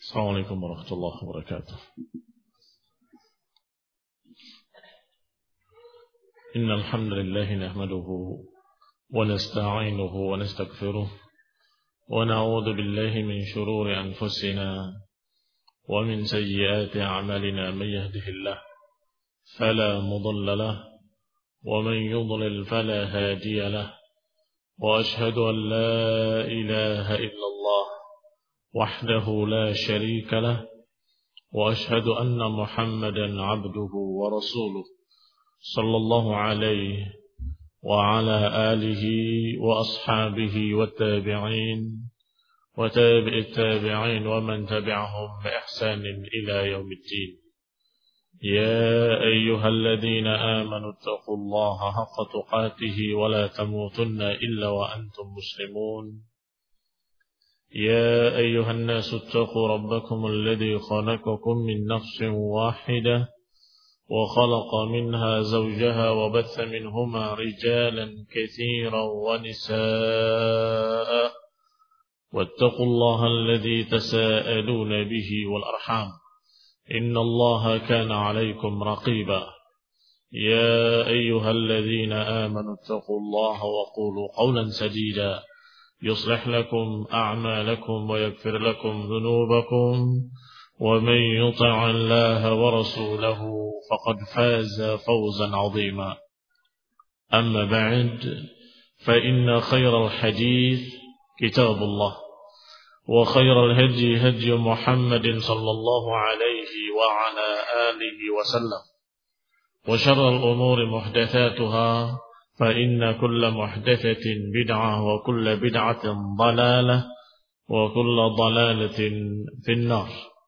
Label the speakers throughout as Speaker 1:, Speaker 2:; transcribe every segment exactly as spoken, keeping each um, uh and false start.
Speaker 1: Assalamualaikum warahmatullahi wabarakatuh. Innal hamdalillah nahmaduhu wa nasta'inuhu wa nastaghfiruh wa na'udzu billahi min shururi anfusina wa min sayyiati a'malina may yahdihillahu fala mudilla lahu wa man yudlil fala hadiya lahu wa ashhadu an la ilaha illallah وحده لا شريك له وأشهد أن محمدا عبده ورسوله صلى الله عليه وعلى آله وأصحابه والتابعين وتابع التابعين ومن تبعهم بإحسان إلى يوم الدين يا أيها الذين آمنوا اتقوا الله حق تقاته ولا تموتن إلا وأنتم مسلمون يا أيها الناس اتقوا ربكم الذي خلقكم من نفس واحدة وخلق منها زوجها وبث منهما رجالا كثيرا ونساء واتقوا الله الذي تساءلون به والأرحام إن الله كان عليكم رقيبا يا أيها الذين آمنوا اتقوا الله وقولوا قولا سديدا يصلح لكم أعمالكم ويغفر لكم ذنوبكم ومن يطع الله ورسوله فقد فاز فوزا عظيما أما بعد فإن خير الحديث كتاب الله وخير الهدي هدي محمد صلى الله عليه وعلى آله وسلم وشر الأمور محدثاتها فإن كل محدثة بدعة وكل بدعة ضلالة وكل ضلالة في النار.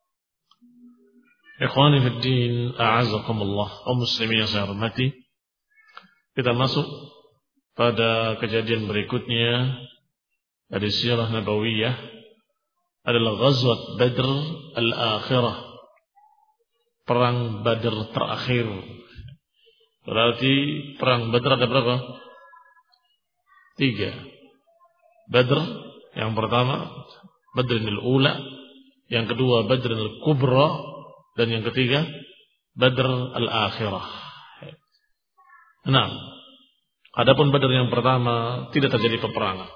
Speaker 1: Ikhwani fi din, a'azakumullah, kaum muslimin yang saya hormati. Kita masuk pada kejadian berikutnya dari sirah nabawiyah adalah Ghazwat Badr al-Akhirah, perang Badr terakhir. Berarti perang Badr ada berapa? Tiga. Badr yang pertama, Badrul Ula, yang kedua Badrul Kubra, dan yang ketiga Badr al-Akhirah. Nah, adapun Badr yang pertama tidak terjadi peperangan.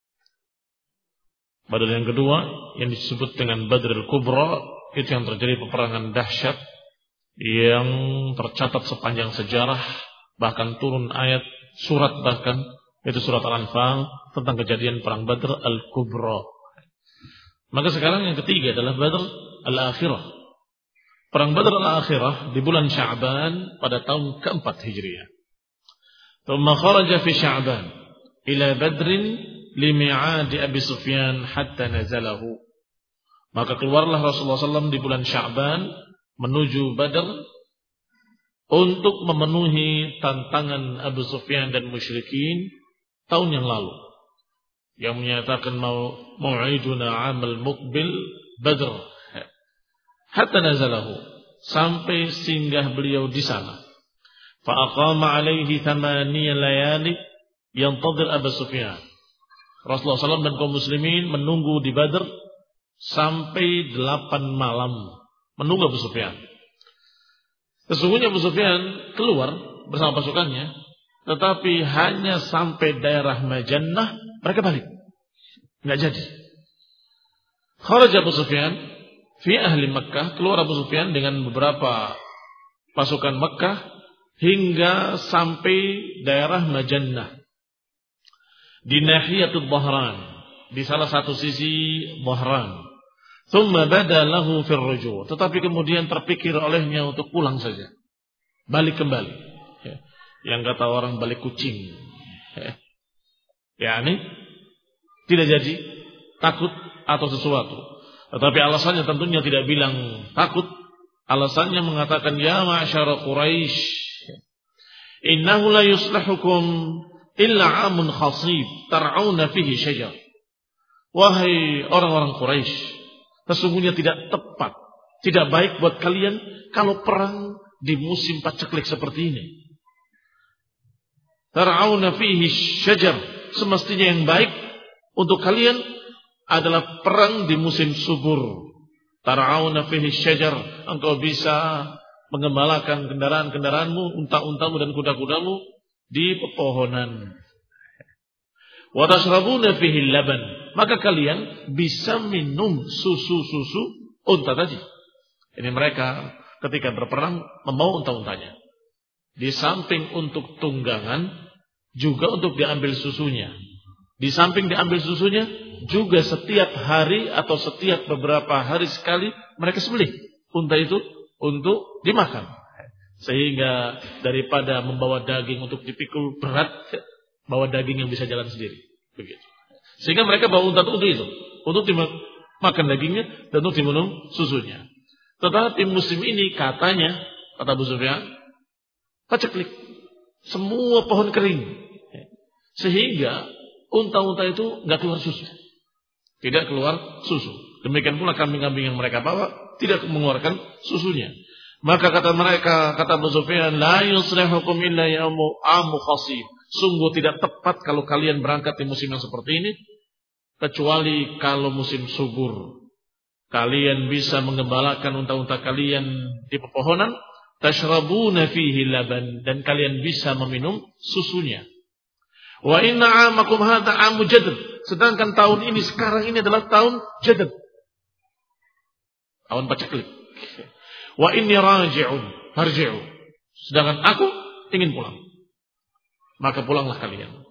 Speaker 1: Badr yang kedua yang disebut dengan Badrul Kubra itu yang terjadi peperangan dahsyat yang tercatat sepanjang sejarah, bahkan turun ayat surat, bahkan itu surat Al-Anfal tentang kejadian perang Badr al-Kubra. Maka sekarang yang ketiga adalah Badr al-Akhirah. Perang Badr al-Akhirah di bulan Sya'ban pada tahun keempat Hijriah. Thumma kharaja fi Sya'ban ila Badrin li mi'adi Abi Sufyan hatta nazalahu. Maka keluarlah Rasulullah sallallahu alaihi wasallam di bulan Sya'ban menuju Badr untuk memenuhi tantangan Abu Sufyan dan musyrikin tahun yang lalu, yang menyatakan mau mau'iduna amal muqbil Badr, hatta nazalahu, sampai singgah beliau di sana. Fa aqama alaihi thamaniya layali yantadir Abu Sufyan. Rasulullah sallallahu alaihi wasallam dan kaum muslimin menunggu di Badr sampai delapan malam menunggu Abu Sufyan. Sesungguhnya Abu Sufyan keluar bersama pasukannya, tetapi hanya sampai daerah Majannah mereka balik. Enggak jadi. Kharaja Abu Sufyan fi ahli Makkah, keluar Abu Sufyan dengan beberapa pasukan Makkah hingga sampai daerah Majannah di nahiyatul Dhahran, di salah satu sisi Dhahran. Thumma bada lahu fir ruju', tetapi kemudian terpikir olehnya untuk pulang saja, balik kembali, ya. Yang kata orang balik kucing, ya. Yani tidak jadi, takut atau sesuatu. Tetapi alasannya tentunya tidak bilang takut, alasannya mengatakan ya ma'syara Quraisy, innahu la yuslihukum illa 'amun khasib tar'auna fihi syajar. Wahai orang-orang Quraisy, sesungguhnya tidak tepat, tidak baik buat kalian kalau perang di musim paceklik seperti ini. Tar'auna fihi syajar, semestinya yang baik untuk kalian adalah perang di musim subur, Tar'auna fihi syajar, engkau bisa mengembalakan kendaraan-kendaraanmu, unta-untamu dan kuda-kudamu di pepohonan. Wa tashrabuna fihi laban, maka kalian bisa minum susu-susu unta tadi. Ini mereka ketika berperang membawa unta-untanya. Di samping untuk tunggangan, juga untuk diambil susunya. Di samping diambil susunya, juga setiap hari atau setiap beberapa hari sekali mereka sembelih unta itu untuk dimakan. Sehingga daripada membawa daging untuk dipikul berat, bawa daging yang bisa jalan sendiri. Begitu. Sehingga mereka bawa unta untuk itu, untuk dimakan dagingnya dan untuk diminum susunya. Tetapi musim ini katanya, kata Abu Sufyan, paceklik, semua pohon kering, sehingga unta-unta itu nggak keluar susu, tidak keluar susu. Demikian pula kambing-kambing yang mereka bawa tidak mengeluarkan susunya. Maka kata mereka, kata Abu Sufyan, la yuslihukum illa yaumu amu khasib. Sungguh tidak tepat kalau kalian berangkat di musim yang seperti ini, kecuali kalau musim subur. Kalian bisa mengembalakan unta-unta kalian di pepohonan, tashrabuna fihi laban, dan kalian bisa meminum susunya. Wa inna amakum hadha amu jadid, sedangkan tahun ini sekarang ini adalah tahun jadid, tahun paceklik. Wa inni raji'un harji'u, sedangkan aku ingin pulang, maka pulanglah kalian.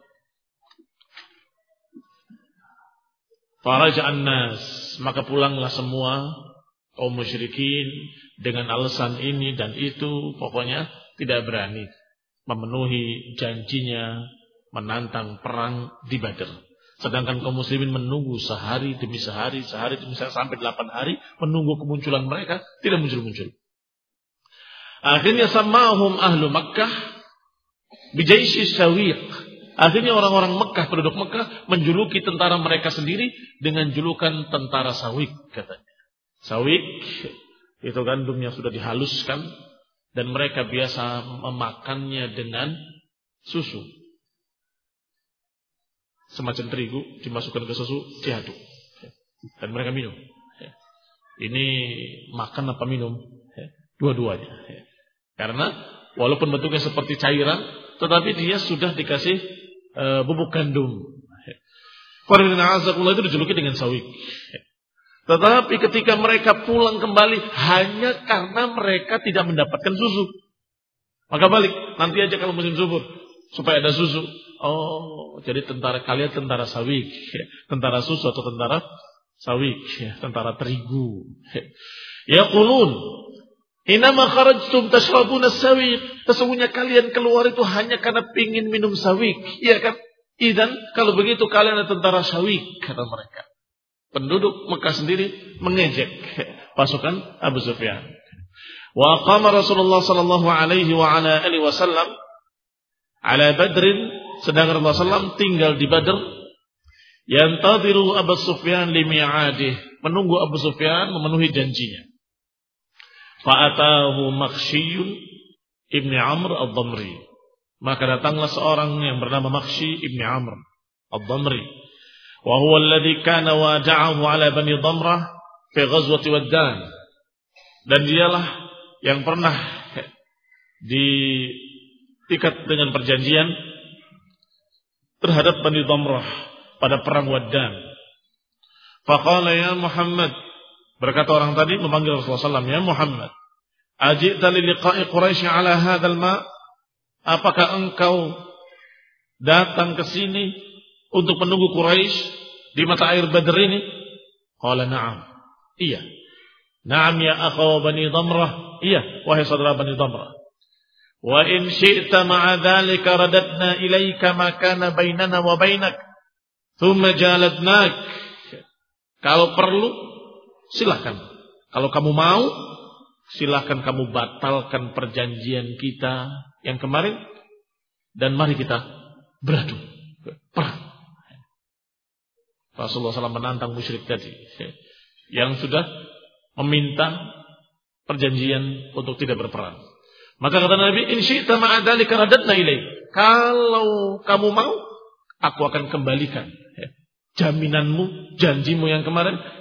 Speaker 1: Faraja'an nas, maka pulanglah semua kaum musyrikin dengan alasan ini dan itu, pokoknya tidak berani memenuhi janjinya menantang perang di Badar. Sedangkan kaum muslimin menunggu sehari demi sehari, sehari demi sehari, sampai delapan hari menunggu kemunculan mereka, tidak muncul-muncul. Akhirnya samahum ahlu Makkah bijaishi syawiq. Akhirnya orang-orang Mekah, penduduk Mekah, menjuluki tentara mereka sendiri dengan julukan tentara sawik, katanya. Sawik itu gandum yang sudah dihaluskan dan mereka biasa memakannya dengan susu. Semacam terigu dimasukkan ke susu, diaduk dan mereka minum. Ini makan apa minum? Dua-duanya. Karena walaupun bentuknya seperti cairan, tetapi dia sudah dikasih Uh, bubuk gandum. Qur'an itu dijuluki dengan sawik. Tetapi ketika mereka pulang kembali hanya karena mereka tidak mendapatkan susu, maka balik nanti aja kalau musim subur supaya ada susu. Oh, jadi tentara kalian tentara sawik, tentara susu atau tentara sawik, tentara terigu. Yaqulun inama kharajtum tashrabuna sawiq. Sesungguhnya kalian keluar itu hanya karena pingin minum sawiq. Iya kan? Idan kalau begitu kalian adalah tentara sawiq, kata mereka. Penduduk Mekah sendiri mengejek pasukan Abu Sufyan. Wa qama Rasulullah sallallahu alaihi wa ala alihi wasallam ala Badrin, sedangkan Rasulullah sallallahu alaihi wasallam tinggal di Badr. Yantadiru Abu Sufyan li mi'adih, menunggu Abu Sufyan memenuhi janjinya. Fa'atahu Makhshyun ibni Amr al-Dhamri. Maka datanglah seorang yang bernama Makhshy ibni Amr al-Dhamri. Wa huwa alladhi kana wada'ahu ala Bani Dhamrah fi ghazwati Waddan. Dan dialah yang pernah diikat dengan perjanjian terhadap Bani Dhamrah pada perang Waddan. Faqala ya Muhammad, berkata orang tadi memanggil Rasulullah sallallahu alaihi wasallam, ya Muhammad, ajita li liqa'i Quraisy ala hadzal ma? Apakah engkau datang ke sini untuk menunggu Quraisy di mata air Badr ini? Qala na'am. Iya. Na'am ya akhaw Bani Dhamrah. Iya, wahai saudara Bani Dhamrah. Wa in syi'ta ma'a dzalika radadna ilaika ma kana bainana wa bainak, thumma jaladnak. Kalau perlu silahkan. Kalau kamu mau, silahkan kamu batalkan perjanjian kita yang kemarin dan mari kita beradu perang. Rasulullah sallallahu alaihi wasallam menantang musyrik tadi yang sudah meminta perjanjian untuk tidak berperang. Maka kata Nabi, in syi'ta ma'a dzalika radadna ilaik. Kalau kamu mau, aku akan kembalikan jaminanmu, janjimu yang kemarin.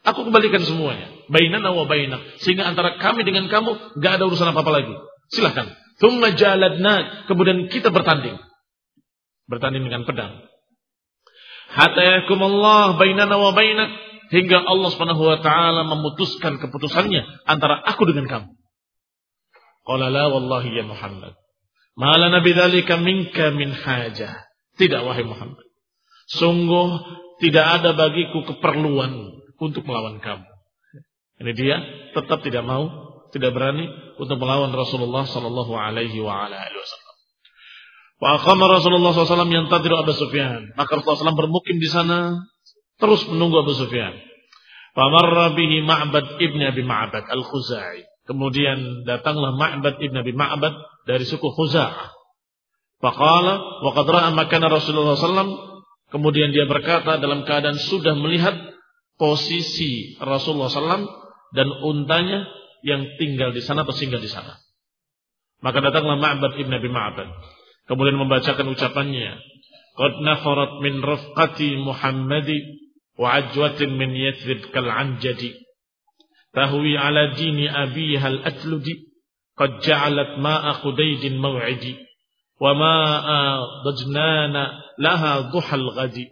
Speaker 1: Aku kembalikan semuanya. Bainana wa bainak. Sehingga antara kami dengan kamu gak ada urusan apa-apa lagi. Silahkan. Thumma jaladna. Kemudian kita bertanding. Bertanding dengan pedang. Hatta yahkumallah bainana wa bainak. Hingga Allah subhanahu wa ta'ala memutuskan keputusannya antara aku dengan kamu. Qala la wallahi ya Muhammad. Ma lana bidzalika minka min hajah. Tidak wahai Muhammad. Sungguh tidak ada bagiku keperluan untuk melawan kamu. Ini dia tetap tidak mau, tidak berani untuk melawan Rasulullah sallallahu alaihi wa ala alihi wasallam. Wa aqama Rasulullah sallallahu alaihi wasallam yantadiru Abu Sufyan. Maka Rasulullah sallallahu alaihi wasallam bermukim di sana terus menunggu Abu Sufyan. Fa marra bihi Ma'bad ibn Abi Ma'bad al-Khuzai. Kemudian datanglah Ma'bad ibn Abi Ma'bad dari suku Khuza'ah. Faqala wa qad ra'a makana Rasulullah sallallahu alaihi wasallam. Kemudian dia berkata dalam keadaan sudah melihat posisi Rasulullah sallallahu alaihi wasallam dan untanya yang tinggal di sana atau singgah di sana. Maka datanglah Ma'bad ibn Abi Ma'bad. Kemudian membacakan ucapannya. Qad nafarat min rafqati Muhammadi wa ajwatin min Yathrib kal anjadi. Tahwi ala dini abiha al-atludi. Qad ja'alat ma'a Khudaydin maw'idi. Wa ma'a dajnana laha duhal ghadi.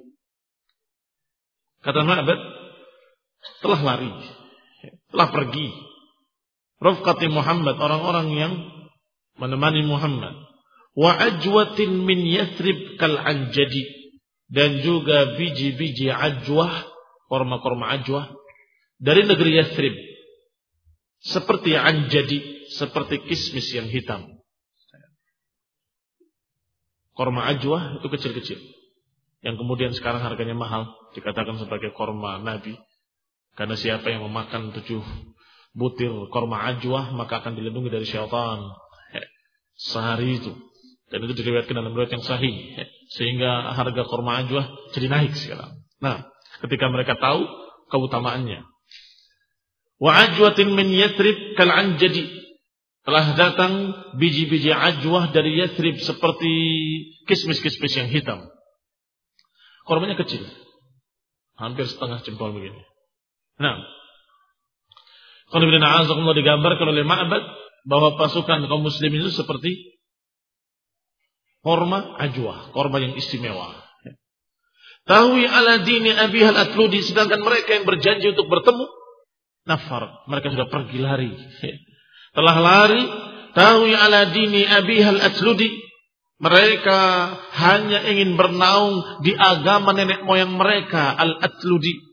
Speaker 1: Kata Ma'bad, telah lari, telah pergi rafqati Muhammad, orang-orang yang menemani Muhammad, wa ajwatin min Yathrib kal anjadi, dan juga biji-biji ajwah, korma-korma ajwah dari negeri Yathrib seperti anjadi, seperti kismis yang hitam. Korma ajwah itu kecil-kecil yang kemudian sekarang harganya mahal, dikatakan sebagai korma Nabi. Karena siapa yang memakan tujuh butir korma ajwah maka akan dilindungi dari syaitan sehari itu. Dan itu diriwayatkan dalam riwayat yang sahih. Sehingga harga korma ajwah jadi naik sekarang. Nah, ketika mereka tahu keutamaannya. Wa ajwatin min Yathrib kal anjadi. Telah datang biji-biji ajwah dari Yathrib seperti kismis-kismis yang hitam. Kormanya kecil. Hampir setengah jempol begini. Nah, kalau digambarkan oleh Ma'bad bahwa pasukan kaum muslimin itu seperti korma ajwah, korma yang istimewa. Tahwi ala dini abiha al-atludi, sedangkan mereka yang berjanji untuk bertemu nafar, mereka sudah pergi lari. Telah lari, tahwi ala dini abiha al-atludi, mereka hanya ingin bernaung di agama nenek moyang mereka, al-atludi.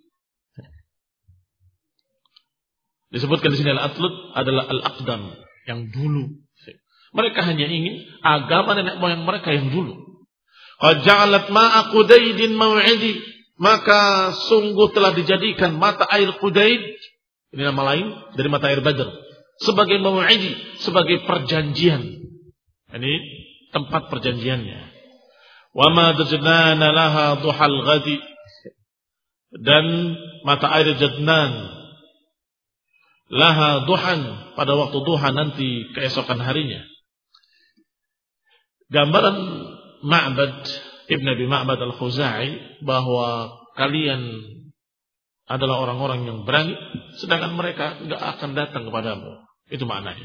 Speaker 1: Disebutkan di sini al-atlud adalah al-aqdam, yang dulu. Mereka hanya ingin agama nenek moyang mereka yang dulu. Qad ja'alat ma'a Khudaydin maw'idi, maka sungguh telah dijadikan mata air Khudayd, ini nama lain dari mata air Badr, sebagai maw'idi, sebagai perjanjian. Ini tempat perjanjiannya. Wa ma dajnana laha duhal ghadi, dan mata air Jadnan laha duhan, pada waktu duha nanti keesokan harinya. Gambaran Ma'bad ibn Abi Ma'bad al-Khuzai bahwa kalian adalah orang-orang yang berani, sedangkan mereka tidak akan datang kepadamu. Itu maknanya.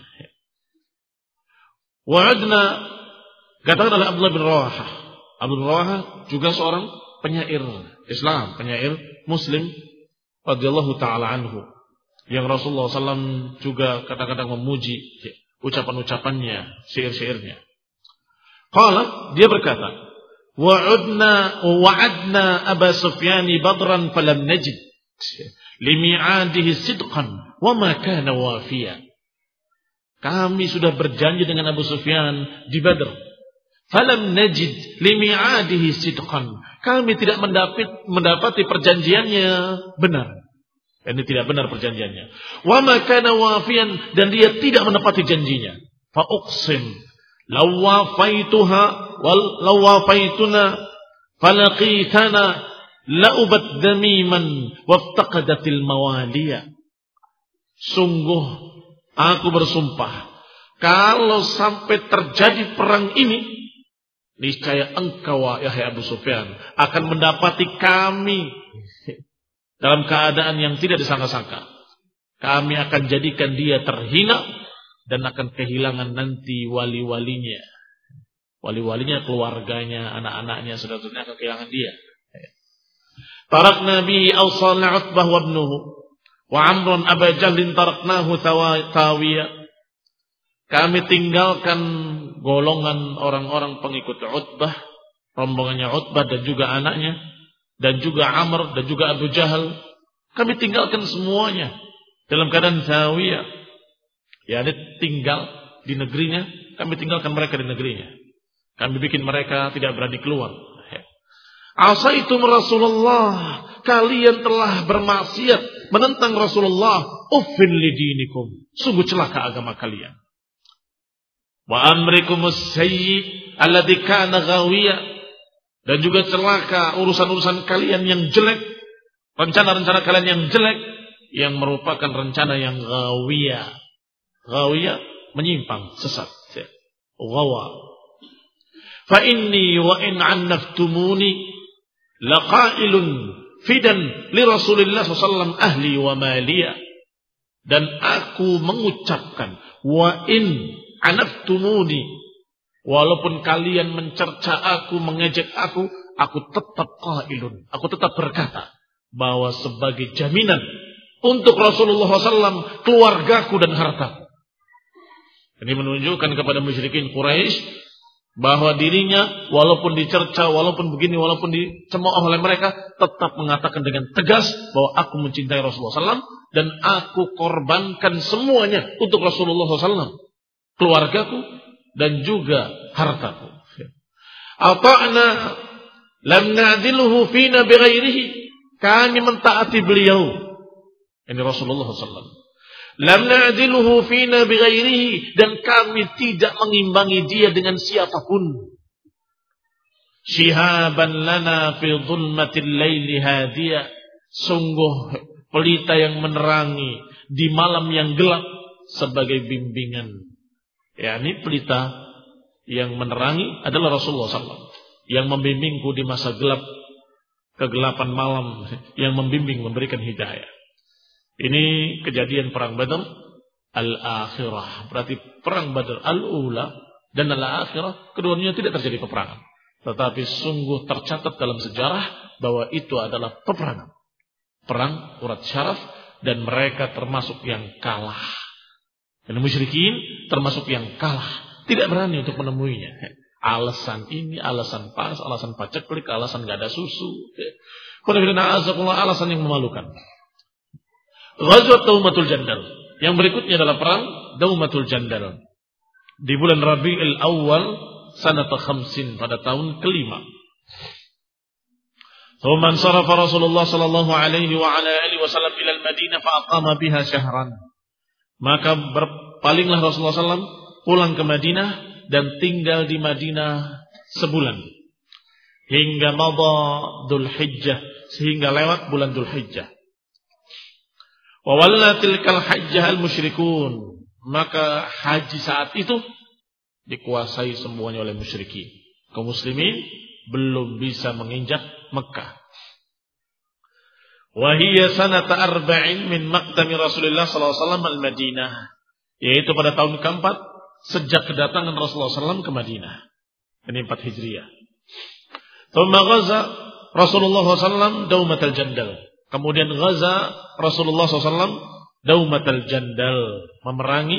Speaker 1: Wa'adna, katakan oleh Abdullah bin Rawahah. Abdullah bin Rawahah juga seorang penyair Islam, penyair Muslim radhiyallahu ta'ala anhu, yang Rasulullah sallallahu alaihi wasallam juga kadang-kadang memuji ucapan-ucapannya, syair-syairnya. Qala, dia berkata, wa'udna wa'adna Aba Sufyan badran falam najid limi'adihi sidqan wa ma kana wafiya. Kami sudah berjanji dengan Abu Sufyan di Badr. Falam najid limi'adihi sidqan. Kami tidak mendapat mendapati perjanjiannya benar. Ini tidak benar perjanjiannya. Wa ma kana wafiyan, dan dia tidak menepati janjinya. Fa uqsim law wafaituha wal law wafaituna falaqitana laubat damiman waftaqadatil mawaliya. Sungguh aku bersumpah, kalau sampai terjadi perang ini, niscaya engkau, yahai Abu Sufyan, akan mendapati kami dalam keadaan yang tidak disangka-sangka. Kami akan jadikan dia terhina dan akan kehilangan nanti wali-walinya. Wali-walinya, keluarganya, anak-anaknya, saudara-saudaranya akan kehilangan dia. Tarakna bihi awsalna Utbah wa ibnuhu wa Amrun Aba Jahlin taraknahu tawiya. Kami tinggalkan golongan orang-orang pengikut Utbah, rombongannya Utbah dan juga anaknya, dan juga Amr dan juga Abu Jahal. Kami tinggalkan semuanya dalam keadaan zawiyah. Ya, dia tinggal di negerinya, kami tinggalkan mereka di negerinya. Kami bikin mereka tidak berani keluar. Asaitum Rasulullah, kalian telah bermaksiat menentang Rasulullah. Uffin lidinikum, sungguh celaka agama kalian. Wa amrikumus sayyi alladzi kana ghawiyah, dan juga celaka urusan-urusan kalian yang jelek, rencana-rencana kalian yang jelek, yang merupakan rencana yang ghawiyah. Ghawiyah menyimpang, sesat. Ghawa. Fa inni wa in annaftumuni laqailun fidan li Rasulillah sallallahu alaihi wasallam ahli wa maliya. Dan aku mengucapkan wa in anaftumuni, walaupun kalian mencerca aku, mengejek aku, aku tetap qailun, aku tetap berkata bahwa sebagai jaminan untuk Rasulullah sallallahu alaihi wasallam, keluargaku dan hartaku. Ini menunjukkan kepada musyrikin Quraisy bahwa dirinya walaupun dicerca, walaupun begini, walaupun dicemooh oleh mereka, tetap mengatakan dengan tegas bahwa aku mencintai Rasulullah sallallahu alaihi wasallam dan aku korbankan semuanya untuk Rasulullah sallallahu alaihi wasallam, keluargaku dan juga hartaku. Ata'na lam na'diluhu fina bighairihi, kami mentaati beliau, ini Rasulullah sallallahu alaihi wasallam. Lam na'diluhu fina bighairihi, dan kami tidak mengimbangi dia dengan siapapun. Shihaban lana fi dhulmatil laili hadiya, sungguh pelita yang menerangi di malam yang gelap sebagai bimbingan. Ya, ini pelita yang menerangi adalah Rasulullah sallallahu alaihi wasallam, yang membimbingku di masa gelap, kegelapan malam, yang membimbing, memberikan hidayah. Ini kejadian perang Badar al-akhirah. Berarti perang Badar al-ula dan al-akhirah, keduanya tidak terjadi peperangan. Tetapi sungguh tercatat dalam sejarah bahwa itu adalah peperangan. Perang urat syaraf, dan mereka termasuk yang kalah. Dan musyrikin termasuk yang kalah. Tidak berani untuk menemuinya. Alasan ini, alasan panas, alasan paceklik, alasan gak ada susu. Alasan yang memalukan. Ghazwat Daumatul Jandal. Yang berikutnya adalah perang Daumatul Jandal di bulan Rabiul Awal sanata khamsin, pada tahun kelima. Thumma sarafa Rasulullah sallallahu alaihi wa ala alihi wasallam ila al-Madinah fa aqama biha syahran. Maka berpalinglah Rasulullah sallallahu alaihi wasallam pulang ke Madinah dan tinggal di Madinah sebulan. Hingga madha Dzulhijjah, sehingga lewat bulan Dzulhijjah. Wa walla tilkal hajjah al-musyrikun, maka haji saat itu dikuasai semuanya oleh musyrikin. Kaum muslimin belum bisa menginjak Mekah. Wa hiya sanata arba'in min maqdami Rasulullah sallallahu alaihi wasallam al-Madinah, yaitu pada tahun keempat sejak kedatangan Rasulullah sallallahu alaihi wasallam ke Madinah. Ini empat Hijriah. Thumma ghaza Rasulullah sallallahu alaihi wasallam Daumatul Jandal. Kemudian ghaza Rasulullah sallallahu alaihi wasallam Daumatul Jandal, memerangi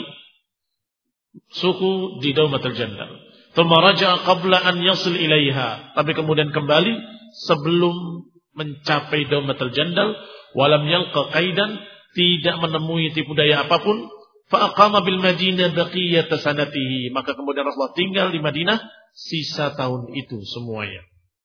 Speaker 1: suku di Daumatul Jandal. Tsumma raja'a qabla an yasil ilaiha, tapi kemudian kembali sebelum mencapai Daumatul Jandal. Walam yalqa qaidan, tidak menemui tipu daya apapun. Fa aqama bil Madinah baqiyat sanatihi, maka kemudian Rasulullah tinggal di Madinah sisa tahun itu semuanya.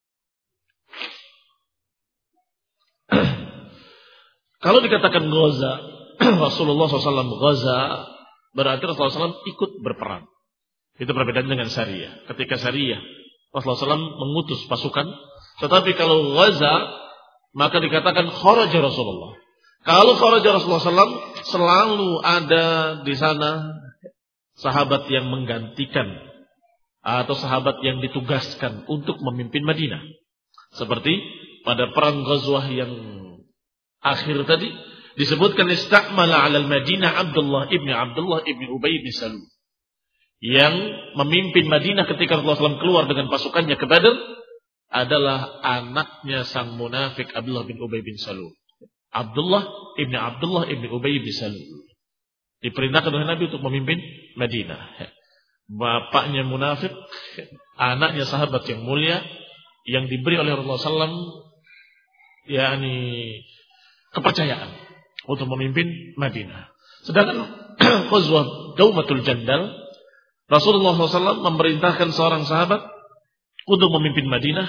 Speaker 1: Kalau dikatakan ghaza Rasulullah sallallahu alaihi wasallam ghaza, berarti Rasulullah sallallahu alaihi wasallam ikut berperang. Itu perbedaan dengan syariah. Ketika syariah Rasulullah sallallahu alaihi wasallam mengutus pasukan, tetapi kalau ghaza maka dikatakan kharaja Rasulullah. Kalau kharaja Rasulullah sallallahu alaihi wasallam, selalu ada di sana sahabat yang menggantikan atau sahabat yang ditugaskan untuk memimpin Madinah. Seperti pada perang Ghazwah yang akhir tadi disebutkan istamala 'alal Madinah Abdullah ibni Abdullah ibni Ubay bin Salul yang memimpin Madinah ketika Rasulullah shallallahu alaihi wasallam keluar dengan pasukannya ke Badr adalah anaknya sang munafik Abdullah bin Ubay bin Salul. Abdullah ibni Abdullah ibni Ubay bin Salul diperintahkan oleh Nabi untuk memimpin Madinah. Bapaknya munafik, anaknya sahabat yang mulia yang diberi oleh Rasulullah shallallahu alaihi wasallam yakni kepercayaan untuk memimpin Madinah. Sedangkan Ghazwah Daumatul Jandal, Rasulullah shallallahu alaihi wasallam memerintahkan seorang sahabat untuk memimpin Madinah,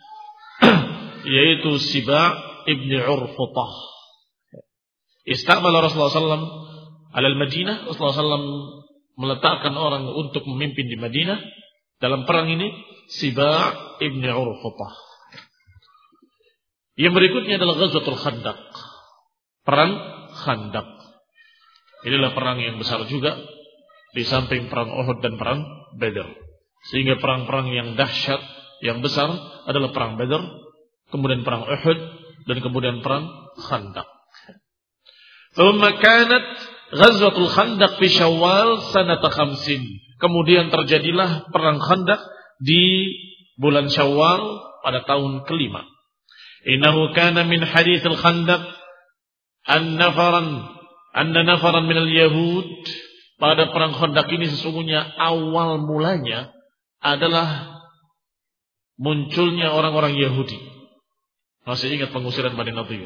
Speaker 1: yaitu Siba' ibni Urfutah. Istamala Rasulullah shallallahu alaihi wasallam alal Madinah, Rasulullah shallallahu alaihi wasallam meletakkan orang untuk memimpin di Madinah dalam perang ini, Siba' ibni Urfutah. Yang berikutnya adalah Ghazwatul Khandaq, perang Khandaq. Inilah perang yang besar juga di samping perang Uhud dan perang Badr. Sehingga perang-perang yang dahsyat, yang besar adalah perang Badr, kemudian perang Uhud, dan kemudian perang Khandaq. Thumma kanat Ghazwatul Khandaq fi Syawal sanata khamsin. Kemudian terjadilah perang Khandaq di bulan Syawal pada tahun kelima. Innahu kana min hadithil Khandaq an-nafaran anna nafaran minal Yahud. Pada perang Khandaq ini sesungguhnya awal mulanya adalah munculnya orang-orang Yahudi. Masih ingat pengusiran Bani Nadir?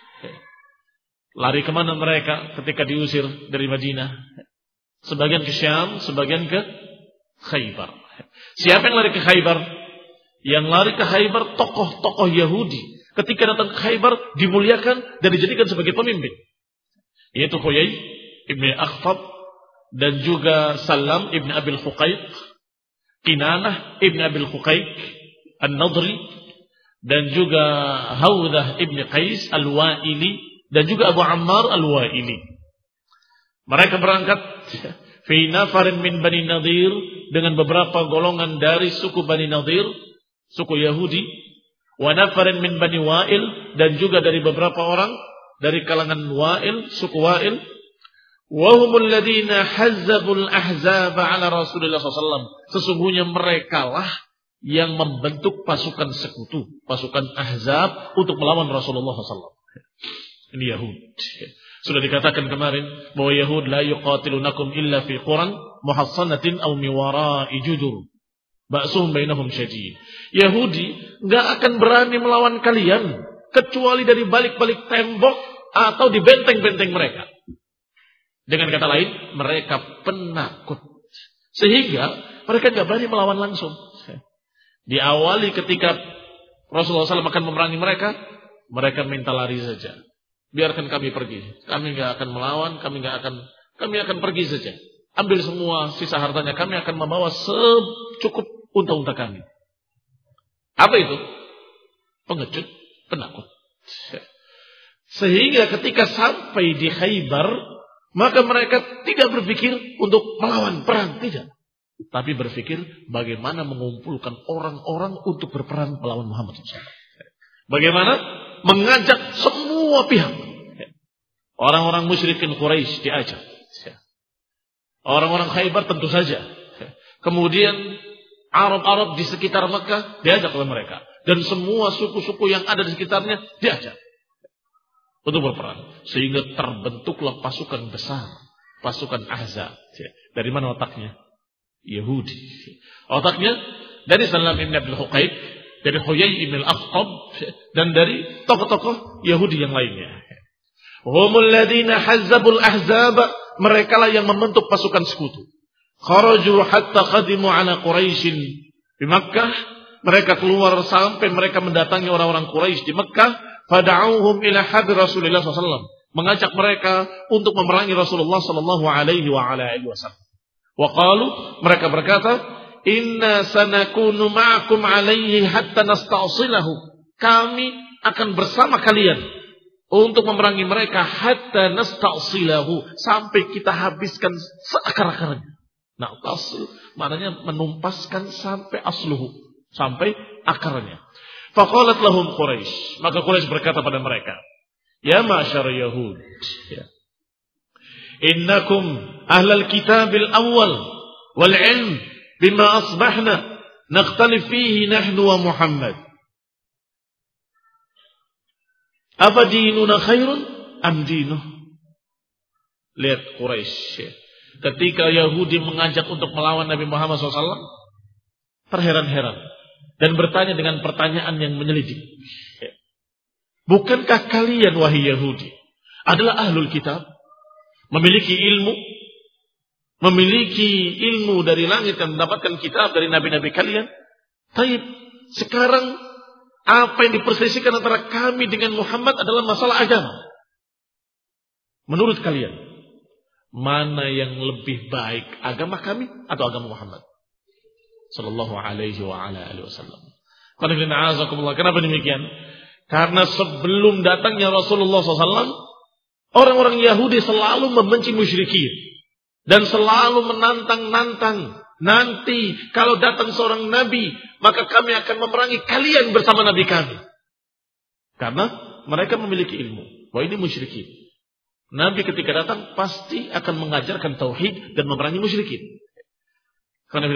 Speaker 1: Lari kemana mereka ketika diusir dari Madinah? Sebagian ke Syam, sebagian ke Khaybar. Siapa yang lari ke Khaybar? Yang lari ke Khaybar tokoh-tokoh Yahudi. Ketika datang ke Khaybar dimuliakan dan dijadikan sebagai pemimpin. Yaitu Huyai ibn Akhtab dan juga Salam ibn Abil Huqaiq, Kinanah ibn Abil Huqaiq An-Nadri, dan juga Hawdah ibn Qais Al-Wa'ili, dan juga Abu Ammar Al-Wa'ili. Mereka berangkat fi nafarin min Bani Nadir, dengan beberapa golongan dari suku Bani Nadir, suku Yahudi, wa nafarin min Bani Wa'il, dan juga dari beberapa orang dari kalangan Wa'il, suku Wa'il. Wa humul ladzina hazzabul ahzab ala Rasulullah sallallahu alaihi wasallam. Sesungguhnya merekalah yang membentuk pasukan sekutu, pasukan Ahzab untuk melawan Rasulullah sallallahu alaihi wasallam. Ini Yahud. Sudah dikatakan kemarin bahwa Yahud la yuqatilunakum illa fi quran muhassanatin aw miwara'i judur. Ba'suhum bainahum syadid. Yahudi enggak akan berani melawan kalian kecuali dari balik-balik tembok atau di benteng-benteng mereka. Dengan kata lain, mereka penakut. Sehingga mereka enggak berani melawan langsung. Diawali ketika Rasulullah shallallahu alaihi wasallam akan memerangi mereka, mereka minta lari saja. Biarkan kami pergi. Kami enggak akan melawan, kami enggak akan kami akan pergi saja. Ambil semua sisa hartanya, kami akan membawa secukup unta-unta kami. Apa itu? Pengecut, penakut. Sehingga ketika sampai di Khaybar, maka mereka tidak berpikir untuk melawan perang, tidak. Tapi berpikir bagaimana mengumpulkan orang-orang untuk berperang melawan Muhammad shallallahu alaihi wasallam. Bagaimana mengajak semua pihak. Orang-orang musyrikin Quraisy diajak. Orang-orang Khaybar tentu saja. Kemudian Arab-Arab di sekitar Mekah diajak oleh mereka. Dan semua suku-suku yang ada di sekitarnya diajak untuk berperang. Sehingga terbentuklah pasukan besar. Pasukan Ahzab. Dari mana otaknya? Yahudi. Otaknya dari Salam ibn Abil Huqaiq, dari Huyai ibn Akhtab, dan dari tokoh-tokoh Yahudi yang lainnya. Humul ladzina hazzabul ahzab, merekalah yang membentuk pasukan sekutu. Kharaju hatta qadimu ala Quraisyin di Makkah. Mereka keluar sampai mereka mendatangi orang-orang Quraisy di Makkah. Fada'uhum ila hadir Rasulullah sallallahu alaihi wasallam, mengajak mereka untuk memerangi Rasulullah sallallahu alaihi wasallam. Wa qalu, mereka berkata, inna sanakunu ma'akum alaihi hatta nasta'silahu. Kami akan bersama kalian untuk memerangi mereka hatta nasta'silahu, sampai kita habiskan seakar-akarnya. Nah, tasil maknanya menumpaskan sampai asluhu, sampai akarnya. Faqalat lahum Quraisy, maka Quraisy berkata pada mereka, Ya ma'syar Yahud, ya. Innakum ahlal kitabil awal wal ilm bima asbahna nakhtalif fihi nahnu wa Muhammad. Apa dinuna khairun am dinuh? Lihat Quraisy, ya. Ketika Yahudi mengajak untuk melawan Nabi Muhammad shallallahu alaihi wasallam, terheran-heran dan bertanya dengan pertanyaan yang menyelidik. Bukankah kalian wahai Yahudi adalah ahlul kitab, memiliki ilmu, memiliki ilmu dari langit dan mendapatkan kitab dari nabi-nabi kalian? Taib, sekarang apa yang diperselisihkan antara kami dengan Muhammad adalah masalah agama. Menurut kalian, mana yang lebih baik, agama kami atau agama Muhammad sallallahu alaihi wa ala alihi wasallam? Kenapa demikian? Karena sebelum datangnya Rasulullah shallallahu alaihi wasallam, orang-orang Yahudi selalu membenci musyrikin dan selalu menantang-nantang. Nanti kalau datang seorang nabi, maka kami akan memerangi kalian bersama nabi kami. Karena mereka memiliki ilmu bahwa ini musyrikin. Nabi ketika datang pasti akan mengajarkan tauhid dan memerangi musyrikin. Karena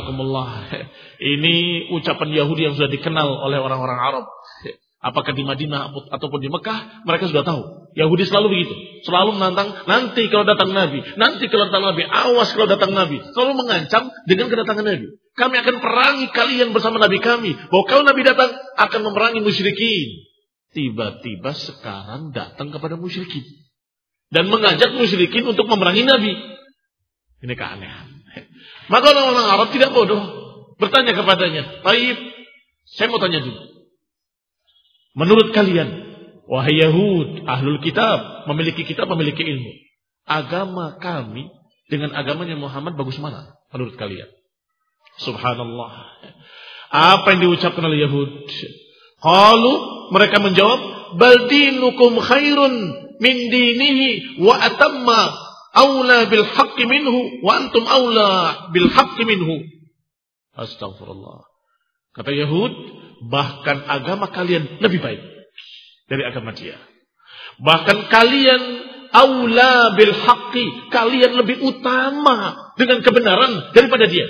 Speaker 1: ini ucapan Yahudi yang sudah dikenal oleh orang-orang Arab. Apakah di Madinah ataupun di Mekah, mereka sudah tahu. Yahudi selalu begitu. Selalu menantang, nanti kalau datang Nabi. Nanti kalau datang Nabi. Awas kalau datang Nabi. Selalu mengancam dengan kedatangan Nabi. Kami akan perangi kalian bersama Nabi kami. Bahwa kalau Nabi datang, akan memerangi musyrikin. Tiba-tiba sekarang datang kepada musyrikin. Dan mengajak musyrikin untuk memerangi Nabi. Ini keanehan. Maka orang-orang Arab tidak bodoh. Bertanya kepadanya, Taib, saya mau tanya dulu. Menurut kalian, wahai Yahud, ahlul kitab, memiliki kitab, memiliki ilmu, agama kami dengan agamanya Muhammad bagus mana menurut kalian? Subhanallah. Apa yang diucapkan oleh Yahud? Qalu, mereka menjawab, bal dinukum khairun min dinihi wa atamma aula bil haqqi minhu wa antum aula bil haqqi minhu. Astagfirullah. Kata Yahud, bahkan agama kalian lebih baik dari agama dia. Bahkan kalian aula bil haqqi, kalian lebih utama dengan kebenaran daripada dia.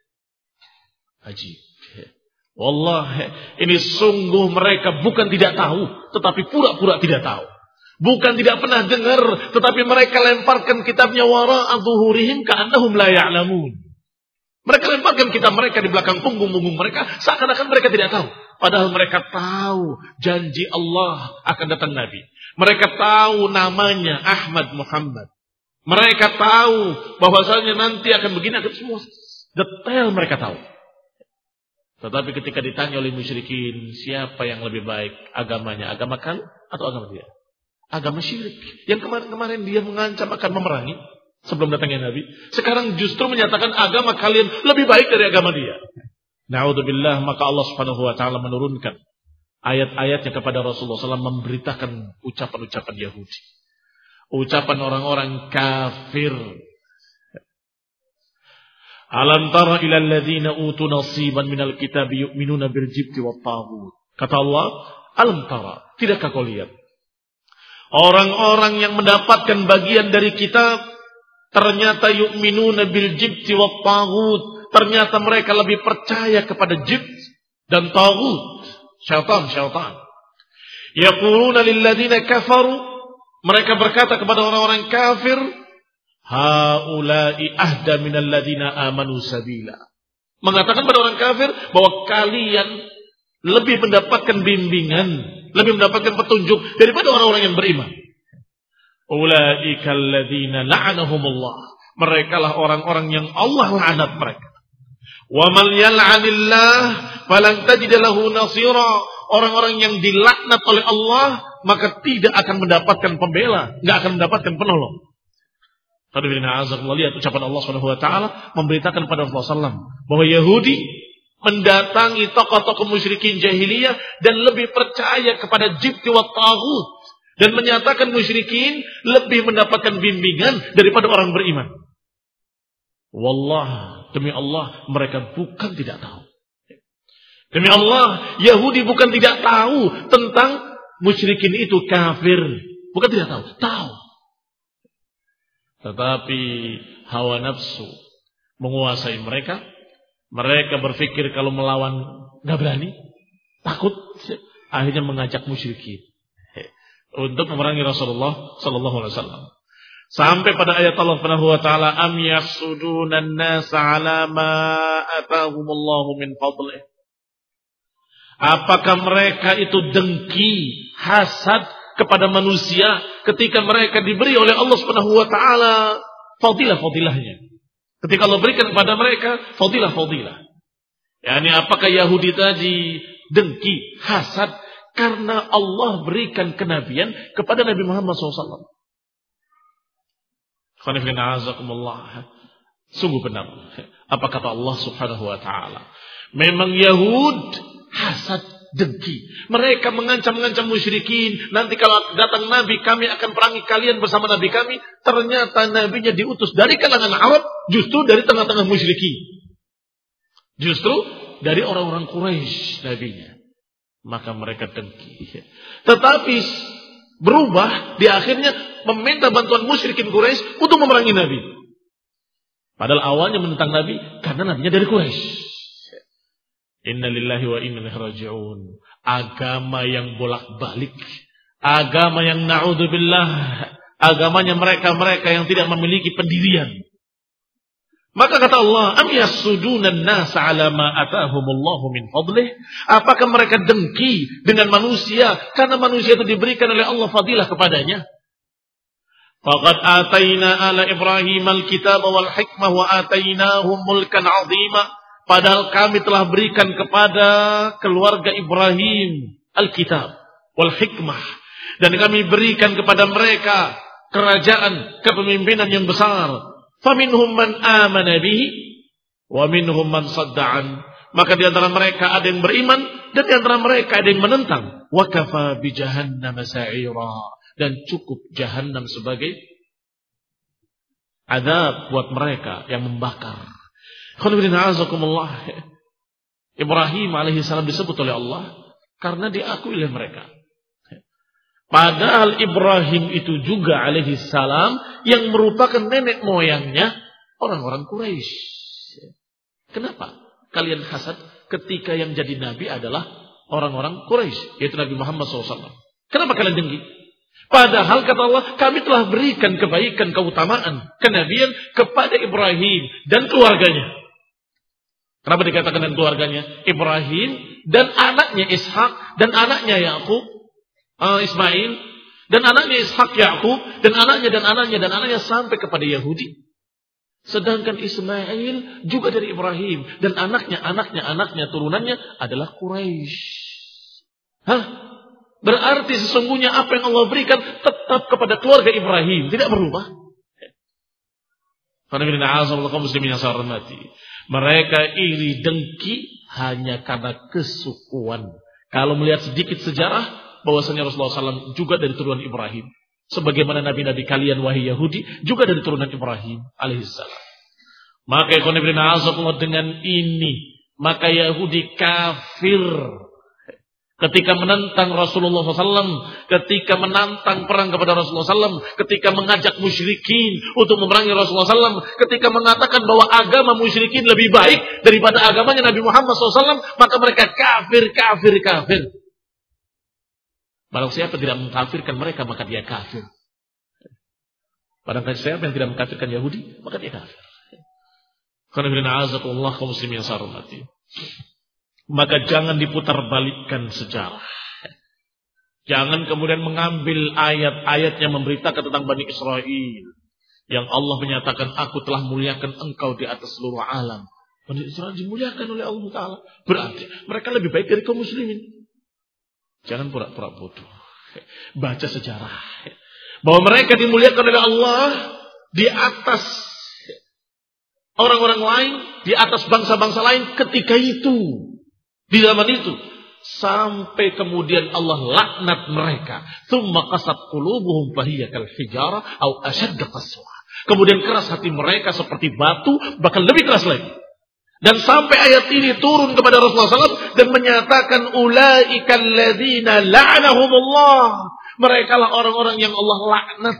Speaker 1: Ajib. Wallahi, ini sungguh mereka bukan tidak tahu, tetapi pura-pura tidak tahu. Bukan tidak pernah dengar, tetapi mereka lemparkan kitabnya wara'a zuhurihim ka'annahum la ya'lamun. Mereka lemparkan kitab mereka di belakang punggung-punggung mereka, seakan-akan mereka tidak tahu. Padahal mereka tahu janji Allah akan datang Nabi. Mereka tahu namanya Ahmad Muhammad. Mereka tahu bahwasanya nanti akan begini, akan semua detail mereka tahu. Tetapi ketika ditanya oleh musyrikin, siapa yang lebih baik agamanya, agama kalian atau agama dia? Agama syirik. Yang kemarin-kemarin dia mengancam akan memerangi sebelum datangnya Nabi. Sekarang justru menyatakan agama kalian lebih baik dari agama dia. Na'udzubillah, maka Allah Subhanahu wa taala menurunkan ayat-ayatnya kepada Rasulullah shallallahu alaihi wasallam memberitakan ucapan-ucapan Yahudi. Ucapan orang-orang kafir. Alam tara ila alladzina utu nasiban minal kitabi yu'minuna bil jibti wat taghut. Kata Allah, alam tara, tidakkah kau lihat orang-orang yang mendapatkan bagian dari kitab ternyata yu'minuna bil jibti wat taghut, ternyata mereka lebih percaya kepada jibt dan taghut, syaitan-syaitan. Yaquluna lil ladzina kafaru, mereka berkata kepada orang-orang kafir, haula'i ahda minal ladzina amanu sabila. Mengatakan pada orang kafir bahwa kalian lebih mendapatkan bimbingan, lebih mendapatkan petunjuk daripada orang-orang yang beriman. Ulaika alladzina la'anahumullah. Merekalah orang-orang yang Allah laknat mereka. Wa man yal'anillah falan tajid lahu nasira. Orang-orang yang dilaknat oleh Allah maka tidak akan mendapatkan pembela, enggak akan mendapatkan penolong. Hadirin azzakumullah, lihat ucapan Allah Subhanahu wa taala memberitakan pada Rasulullah sallallahu alaihi wasallam bahwa Yahudi mendatangi tokoh-tokoh musyrikin jahiliyah dan lebih percaya kepada jibt wa taghut dan menyatakan musyrikin lebih mendapatkan bimbingan daripada orang beriman. Wallah, demi Allah mereka bukan tidak tahu. Demi Allah, Yahudi bukan tidak tahu tentang musyrikin itu kafir. Bukan tidak tahu, tahu. Tetapi hawa nafsu menguasai mereka. Mereka berpikir kalau melawan nggak berani, takut, akhirnya mengajak musyrikin untuk memerangi Rasulullah Sallallahu Alaihi Wasallam. Sampai pada ayat Allah Subhanahu Wa Taala, am yasudunan nasa ala ma atahumullahu min fadlih. Apakah mereka itu dengki, hasad kepada manusia ketika mereka diberi oleh Allah Subhanahu Wa Taala fadilah-fadilahnya? Ketika Allah berikan kepada mereka fadilah-fadilah. Yani apakah Yahudi tadi dengki, hasad karena Allah berikan kenabian kepada Nabi Muhammad shallallahu alaihi wasallam? Sungguh benar apa kata Allah Subhanahu Wa Taala. Memang Yahud hasad, dengki. Mereka mengancam-ngancam musyrikin. Nanti kalau datang Nabi, kami akan perangi kalian bersama Nabi kami. Ternyata Nabinya diutus dari kalangan Arab, justru dari tengah-tengah musyrikin. Justru dari orang-orang Quraisy Nabinya. Maka mereka dengki. Tetapi berubah, di akhirnya meminta bantuan musyrikin Quraisy untuk memerangi Nabi. Padahal awalnya menentang Nabi karena Nabinya dari Quraisy. Inna lillahi wa inna ilaihi raji'un. Agama yang bolak-balik, agama yang na'udzubillah, agamanya mereka-mereka yang tidak memiliki pendirian. Maka kata Allah, am yasudunan nasa ala ma atahumullahu min fadlih. Apakah mereka dengki dengan manusia karena manusia itu diberikan oleh Allah fadilah kepadanya? Faqad ataina ala Ibrahim al-kitab wal hikmah wa atainahum mulkan 'azima. Padahal kami telah berikan kepada keluarga Ibrahim Alkitab wal hikmah. Dan kami berikan kepada mereka kerajaan, kepemimpinan yang besar. Faminhum man amana bihi wa minhum man sadda'an. Maka di antara mereka ada yang beriman dan di antara mereka ada yang menentang. Wa kafa bi jahannam sa'ira. Dan cukup jahannam sebagai azab buat mereka yang membakar. Ibrahim alaihi salam disebut oleh Allah karena diakui oleh mereka. Padahal Ibrahim itu juga alaihi salam yang merupakan nenek moyangnya orang-orang Quraisy. Kenapa kalian hasad ketika yang jadi nabi adalah orang-orang Quraisy, yaitu Nabi Muhammad shallallahu alaihi wasallam? Kenapa kalian dengki? Padahal kata Allah, kami telah berikan kebaikan, keutamaan, kenabian kepada Ibrahim dan keluarganya. Kenapa dikatakan dan keluarganya? Ibrahim dan anaknya Ishak dan anaknya Yakub, uh, Ismail dan anaknya Ishak, Yakub dan anaknya dan anaknya dan anaknya sampai kepada Yahudi. Sedangkan Ismail juga dari Ibrahim dan anaknya, anaknya, anaknya, turunannya adalah Quraisy. Hah? Berarti sesungguhnya apa yang Allah berikan tetap kepada keluarga Ibrahim, tidak berubah. Mereka iri dengki hanya karena kesukuan. Kalau melihat sedikit sejarah, bahwasanya Rasulullah shallallahu alaihi wasallam juga dari turunan Ibrahim. Sebagaimana nabi-nabi kalian wahai Yahudi juga dari turunan Ibrahim alaihissalam. Maka dengan ini, maka Yahudi kafir. Ketika menentang Rasulullah shallallahu alaihi wasallam, ketika menantang perang kepada Rasulullah shallallahu alaihi wasallam, ketika mengajak musyrikin untuk memerangi Rasulullah shallallahu alaihi wasallam, ketika mengatakan bahwa agama musyrikin lebih baik daripada agamanya Nabi Muhammad shallallahu alaihi wasallam, maka mereka kafir, kafir, kafir. Barang siapa tidak mengkafirkan mereka, maka dia kafir. Barang siapa yang tidak mengkafirkan Yahudi, maka dia kafir. Maka jangan diputar balikkan sejarah. Jangan kemudian mengambil ayat-ayat yang memberitakan tentang Bani Israel. Yang Allah menyatakan, aku telah muliakan engkau di atas seluruh alam. Bani Israel dimuliakan oleh Allah Ta'ala. Berarti mereka lebih baik dari kaum muslimin. Jangan pura-pura bodoh. Baca sejarah. Bahwa mereka dimuliakan oleh Allah di atas orang-orang lain, di atas bangsa-bangsa lain ketika itu. Di zaman itu. Sampai kemudian Allah laknat mereka. Tsumma qasat qulubuhum fahiya kal hijara au ashadda qaswa. Kemudian keras hati mereka seperti batu, bahkan lebih keras lagi. Dan sampai ayat ini turun kepada Rasulullah shallallahu alaihi wasallam dan menyatakan ulaika alladzina la'anahumullah. Mereka lah orang-orang yang Allah laknat.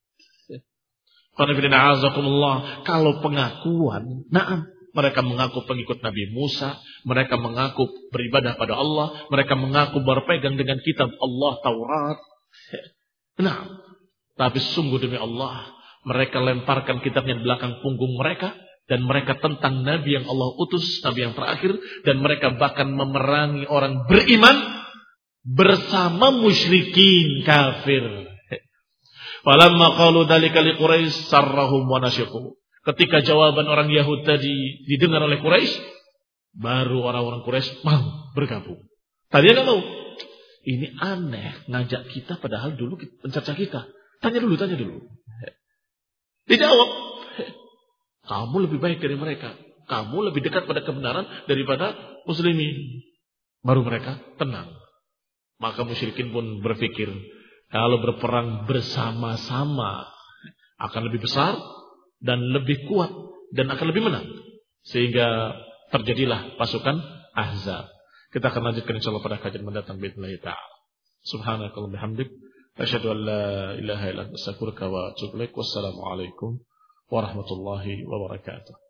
Speaker 1: Kalau pengakuan, naam, mereka mengaku pengikut Nabi Musa, mereka mengaku beribadah pada Allah, mereka mengaku berpegang dengan kitab Allah Taurat. Nah, tapi sungguh demi Allah, mereka lemparkan kitabnya di belakang punggung mereka, dan mereka tentang Nabi yang Allah utus, Nabi yang terakhir, dan mereka bahkan memerangi orang beriman bersama musyrikin kafir. Falamma qalu dzalika liquraish sarrahum wa nashiqu. Ketika jawaban orang Yahudi tadi didengar oleh Quraisy, baru orang-orang Quraisy mau bergabung. Tadi enggak mau. Ini aneh ngajak kita padahal dulu pencerca kita. Tanya dulu, tanya dulu. Dijawab. Kamu lebih baik dari mereka. Kamu lebih dekat pada kebenaran daripada muslimin. Baru mereka tenang. Maka musyrikin pun berpikir, kalau berperang bersama-sama akan lebih besar dan lebih kuat dan akan lebih menang. Sehingga terjadilah pasukan Ahzab. Kita akan lanjutkan insyaallah pada kajian mendatang biidznillah taala. Subhanakallahumma bihamdik asyhadu an la ilaha illa anta astaghfiruka wa atubu ilaik. Wassalamu alaikum warahmatullahi wabarakatuh.